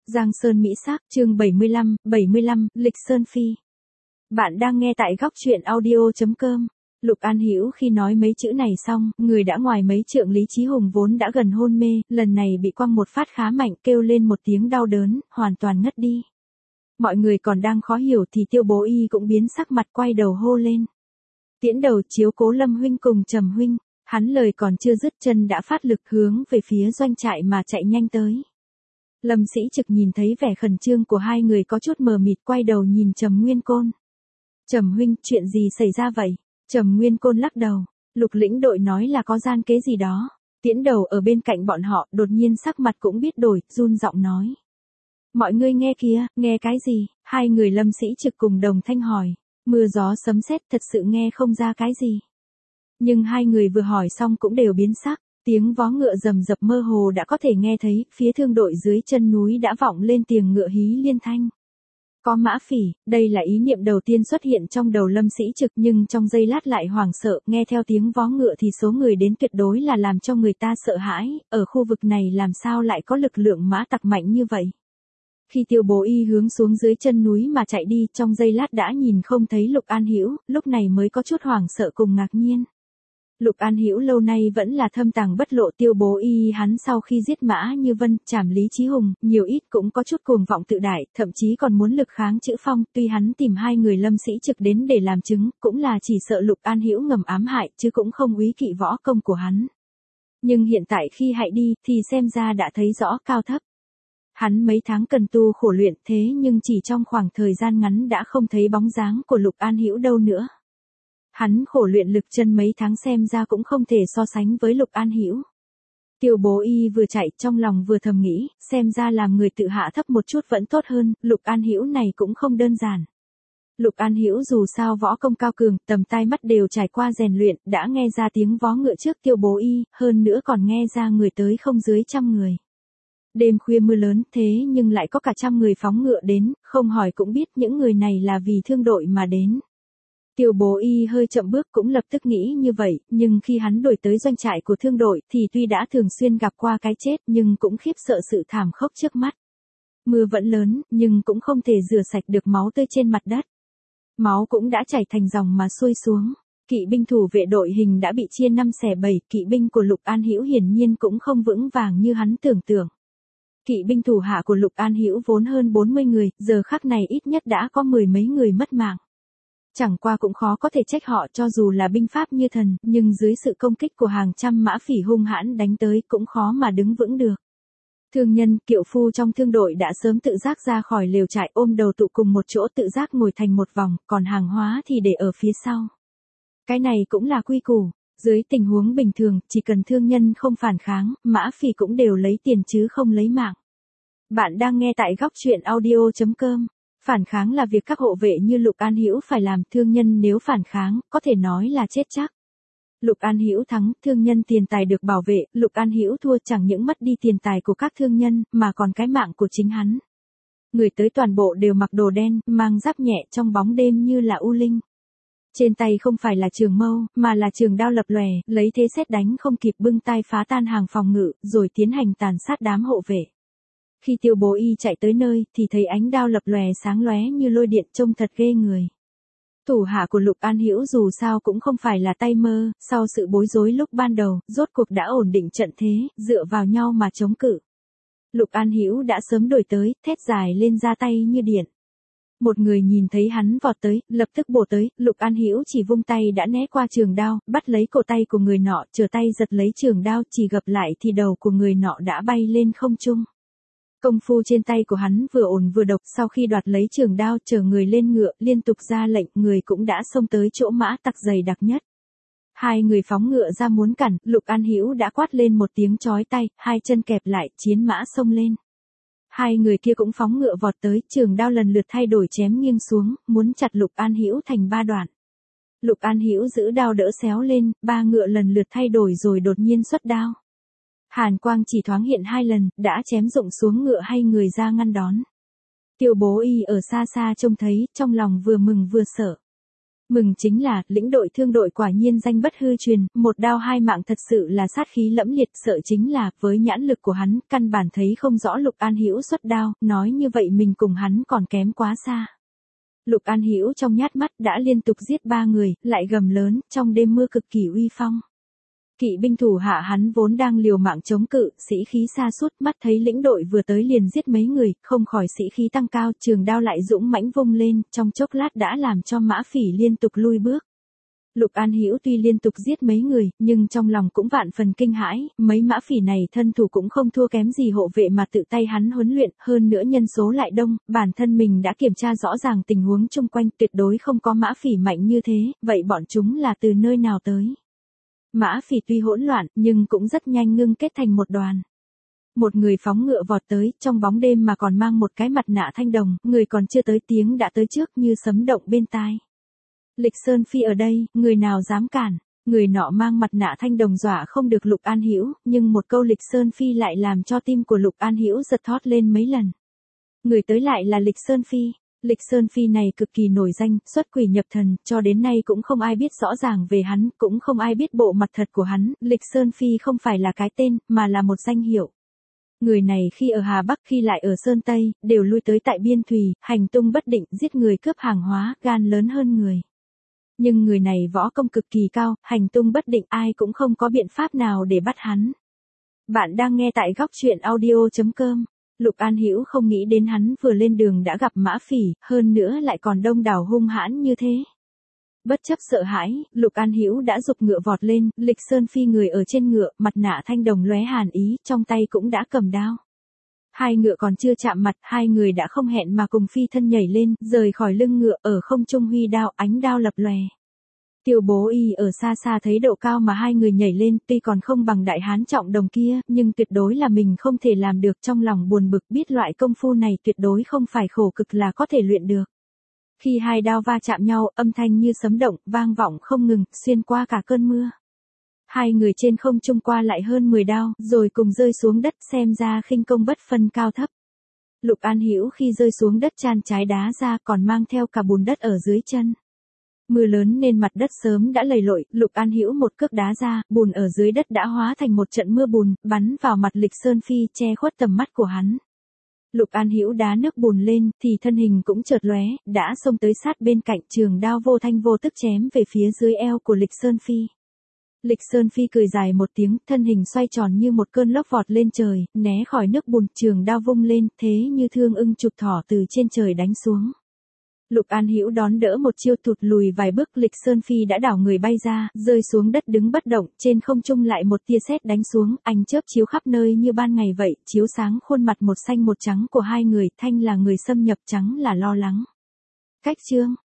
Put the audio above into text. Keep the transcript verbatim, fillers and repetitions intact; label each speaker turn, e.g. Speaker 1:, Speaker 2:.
Speaker 1: Giang Sơn Mỹ Sắc, chương bảy mươi lăm, bảy mươi lăm, Lịch Sơn Phi. Bạn đang nghe tại góc truyện audio chấm com. Lục An Hữu khi nói mấy chữ này xong, người đã ngoài mấy trượng Lý Chí Hùng vốn đã gần hôn mê, lần này bị quăng một phát khá mạnh, kêu lên một tiếng đau đớn, hoàn toàn ngất đi. Mọi người còn đang khó hiểu thì Tiêu Bố Y cũng biến sắc mặt, quay đầu hô lên. Tiễn đầu chiếu cố Lâm huynh cùng Trầm huynh. Hắn lời còn chưa dứt, chân đã phát lực hướng về phía doanh trại mà chạy nhanh tới. Lâm Sĩ Trực nhìn thấy vẻ khẩn trương của hai người có chút mờ mịt, quay đầu nhìn Trầm Nguyên Côn. Trầm huynh, chuyện gì xảy ra vậy? Trầm Nguyên Côn lắc đầu. Lục lĩnh đội nói là có gian kế gì đó. Tiễn đầu ở bên cạnh bọn họ, đột nhiên sắc mặt cũng biết đổi, run giọng nói. Mọi người nghe kìa, nghe cái gì? Hai người Lâm Sĩ Trực cùng đồng thanh hỏi. Mưa gió sấm sét, thật sự nghe không ra cái gì. Nhưng hai người vừa hỏi xong cũng đều biến sắc. Tiếng vó ngựa rầm rập mơ hồ đã có thể nghe thấy, phía thương đội dưới chân núi đã vọng lên tiếng ngựa hí liên thanh. Có mã phỉ, đây là ý niệm đầu tiên xuất hiện trong đầu Lâm Sĩ Trực, nhưng trong giây lát lại hoảng sợ, nghe theo tiếng vó ngựa thì số người đến tuyệt đối là làm cho người ta sợ hãi, ở khu vực này làm sao lại có lực lượng mã tặc mạnh như vậy. Khi Tiêu Bố Y hướng xuống dưới chân núi mà chạy đi, trong giây lát đã nhìn không thấy Lục An Hữu, lúc này mới có chút hoảng sợ cùng ngạc nhiên. Lục An Hữu lâu nay vẫn là thâm tàng bất lộ, Tiêu Bố Y hắn sau khi giết Mã Như Vân, trảm Lý Chí Hùng, nhiều ít cũng có chút cuồng vọng tự đại, thậm chí còn muốn lực kháng Chữ Phong, tuy hắn tìm hai người Lâm Sĩ Trực đến để làm chứng, cũng là chỉ sợ Lục An Hữu ngầm ám hại, chứ cũng không úy kỵ võ công của hắn. Nhưng hiện tại khi hại đi, thì xem ra đã thấy rõ cao thấp. Hắn mấy tháng cần tu khổ luyện, thế nhưng chỉ trong khoảng thời gian ngắn đã không thấy bóng dáng của Lục An Hữu đâu nữa. Hắn khổ luyện lực chân mấy tháng xem ra cũng không thể so sánh với Lục An Hữu. Tiêu Bố Y vừa chạy trong lòng vừa thầm nghĩ, xem ra làm người tự hạ thấp một chút vẫn tốt hơn, Lục An Hữu này cũng không đơn giản. Lục An Hữu dù sao võ công cao cường, tầm tai mắt đều trải qua rèn luyện, đã nghe ra tiếng vó ngựa trước Tiêu Bố Y, hơn nữa còn nghe ra người tới không dưới trăm người. Đêm khuya mưa lớn thế nhưng lại có cả trăm người phóng ngựa đến, không hỏi cũng biết những người này là vì thương đội mà đến. Tiêu Bố Y hơi chậm bước cũng lập tức nghĩ như vậy, nhưng khi hắn đuổi tới doanh trại của thương đội thì tuy đã thường xuyên gặp qua cái chết nhưng cũng khiếp sợ sự thảm khốc trước mắt. Mưa vẫn lớn, nhưng cũng không thể rửa sạch được máu tươi trên mặt đất. Máu cũng đã chảy thành dòng mà xuôi xuống. Kỵ binh thủ vệ đội hình đã bị chia năm xẻ bảy, kỵ binh của Lục An Hữu hiển nhiên cũng không vững vàng như hắn tưởng tượng. Kỵ binh thủ hạ của Lục An Hữu vốn hơn bốn mươi người, giờ khắc này ít nhất đã có mười mấy người mất mạng. Chẳng qua cũng khó có thể trách họ, cho dù là binh pháp như thần, nhưng dưới sự công kích của hàng trăm mã phỉ hung hãn đánh tới cũng khó mà đứng vững được. Thương nhân, kiệu phu trong thương đội đã sớm tự giác ra khỏi lều trại, ôm đầu tụ cùng một chỗ tự giác ngồi thành một vòng, còn hàng hóa thì để ở phía sau. Cái này cũng là quy củ, dưới tình huống bình thường, chỉ cần thương nhân không phản kháng, mã phỉ cũng đều lấy tiền chứ không lấy mạng. Bạn đang nghe tại góc truyện audio chấm com. Phản kháng là việc các hộ vệ như Lục An Hữu phải làm, thương nhân nếu phản kháng, có thể nói là chết chắc. Lục An Hữu thắng, thương nhân tiền tài được bảo vệ, Lục An Hữu thua chẳng những mất đi tiền tài của các thương nhân, mà còn cái mạng của chính hắn. Người tới toàn bộ đều mặc đồ đen, mang giáp nhẹ trong bóng đêm như là u linh. Trên tay không phải là trường mâu, mà là trường đao lập lòe, lấy thế sét đánh không kịp bưng tay phá tan hàng phòng ngự, rồi tiến hành tàn sát đám hộ vệ. Khi Tiêu Bố Y chạy tới nơi, thì thấy ánh đao lập lòe sáng lóe như lôi điện, trông thật ghê người. Thủ hạ của Lục An Hữu dù sao cũng không phải là tay mơ, sau sự bối rối lúc ban đầu, rốt cuộc đã ổn định trận thế, dựa vào nhau mà chống cự. Lục An Hữu đã sớm đuổi tới, thét dài lên ra tay như điện. Một người nhìn thấy hắn vọt tới, lập tức bổ tới, Lục An Hữu chỉ vung tay đã né qua trường đao, bắt lấy cổ tay của người nọ, trở tay giật lấy trường đao, chỉ gập lại thì đầu của người nọ đã bay lên không trung. Công phu trên tay của hắn vừa ổn vừa độc, sau khi đoạt lấy trường đao chờ người lên ngựa, liên tục ra lệnh, người cũng đã xông tới chỗ mã tặc dày đặc nhất. Hai người phóng ngựa ra muốn cản, Lục An Hữu đã quát lên một tiếng chói tai, hai chân kẹp lại, chiến mã xông lên. Hai người kia cũng phóng ngựa vọt tới, trường đao lần lượt thay đổi chém nghiêng xuống, muốn chặt Lục An Hữu thành ba đoạn. Lục An Hữu giữ đao đỡ xéo lên, ba ngựa lần lượt thay đổi rồi đột nhiên xuất đao. Hàn quang chỉ thoáng hiện hai lần, đã chém rụng xuống ngựa hay người ra ngăn đón. Tiêu Bố Y ở xa xa trông thấy, trong lòng vừa mừng vừa sợ. Mừng chính là, lĩnh đội thương đội quả nhiên danh bất hư truyền, một đao hai mạng thật sự là sát khí lẫm liệt, sợ chính là, với nhãn lực của hắn, căn bản thấy không rõ Lục An Hữu xuất đao, nói như vậy mình cùng hắn còn kém quá xa. Lục An Hữu trong nhát mắt đã liên tục giết ba người, lại gầm lớn, trong đêm mưa cực kỳ uy phong. Kỵ binh thủ hạ hắn vốn đang liều mạng chống cự, sĩ khí sa sút, mắt thấy lĩnh đội vừa tới liền giết mấy người, không khỏi sĩ khí tăng cao, trường đao lại dũng mãnh vung lên, trong chốc lát đã làm cho Mã Phỉ liên tục lui bước. Lục An Hữu tuy liên tục giết mấy người, nhưng trong lòng cũng vạn phần kinh hãi, mấy Mã Phỉ này thân thủ cũng không thua kém gì hộ vệ mà tự tay hắn huấn luyện, hơn nữa nhân số lại đông, bản thân mình đã kiểm tra rõ ràng tình huống chung quanh, tuyệt đối không có Mã Phỉ mạnh như thế, vậy bọn chúng là từ nơi nào tới? Mã Phỉ tuy hỗn loạn, nhưng cũng rất nhanh ngưng kết thành một đoàn. Một người phóng ngựa vọt tới, trong bóng đêm mà còn mang một cái mặt nạ thanh đồng, người còn chưa tới tiếng đã tới trước như sấm động bên tai. Lịch Sơn Phi ở đây, người nào dám cản? Người nọ mang mặt nạ thanh đồng dọa không được Lục An Hữu, nhưng một câu Lịch Sơn Phi lại làm cho tim của Lục An Hữu giật thót lên mấy lần. Người tới lại là Lịch Sơn Phi. Lịch Sơn Phi này cực kỳ nổi danh, xuất quỷ nhập thần, cho đến nay cũng không ai biết rõ ràng về hắn, cũng không ai biết bộ mặt thật của hắn, Lịch Sơn Phi không phải là cái tên, mà là một danh hiệu. Người này khi ở Hà Bắc khi lại ở Sơn Tây, đều lui tới tại Biên Thùy, hành tung bất định, giết người cướp hàng hóa, gan lớn hơn người. Nhưng người này võ công cực kỳ cao, hành tung bất định, ai cũng không có biện pháp nào để bắt hắn. Bạn đang nghe tại góc truyện audio chấm com. Lục An Hữu không nghĩ đến hắn vừa lên đường đã gặp Mã Phỉ, hơn nữa lại còn đông đảo hung hãn như thế. Bất chấp sợ hãi, Lục An Hữu đã giục ngựa vọt lên, Lịch Sơn Phi người ở trên ngựa, mặt nạ thanh đồng lóe hàn ý, trong tay cũng đã cầm đao. Hai ngựa còn chưa chạm mặt, hai người đã không hẹn mà cùng phi thân nhảy lên, rời khỏi lưng ngựa, ở không trung huy đao, ánh đao lập lòe. Tiêu Bố Y ở xa xa thấy độ cao mà hai người nhảy lên, tuy còn không bằng đại hán trọng đồng kia, nhưng tuyệt đối là mình không thể làm được, trong lòng buồn bực, biết loại công phu này tuyệt đối không phải khổ cực là có thể luyện được. Khi hai đao va chạm nhau, âm thanh như sấm động, vang vọng không ngừng, xuyên qua cả cơn mưa. Hai người trên không trung qua lại hơn mười đao, rồi cùng rơi xuống đất, xem ra khinh công bất phân cao thấp. Lục An Hữu khi rơi xuống đất chan trái đá ra, còn mang theo cả bùn đất ở dưới chân. Mưa lớn nên mặt đất sớm đã lầy lội, Lục An Hữu một cước đá ra, bùn ở dưới đất đã hóa thành một trận mưa bùn, bắn vào mặt Lịch Sơn Phi, che khuất tầm mắt của hắn. Lục An Hữu đá nước bùn lên, thì thân hình cũng chợt lóe, đã xông tới sát bên cạnh, trường đao vô thanh vô tức chém về phía dưới eo của Lịch Sơn Phi. Lịch Sơn Phi cười dài một tiếng, thân hình xoay tròn như một cơn lốc vọt lên trời, né khỏi nước bùn, trường đao vung lên, thế như thương ưng chụp thỏ từ trên trời đánh xuống. Lục An Hữu đón đỡ một chiêu, thụt lùi vài bước, Lịch Sơn Phi đã đảo người bay ra, rơi xuống đất đứng bất động, trên không trung lại một tia sét đánh xuống, ánh chớp chiếu khắp nơi như ban ngày vậy, chiếu sáng khuôn mặt một xanh một trắng của hai người, thanh là người xâm nhập, trắng là lo lắng. Cách chương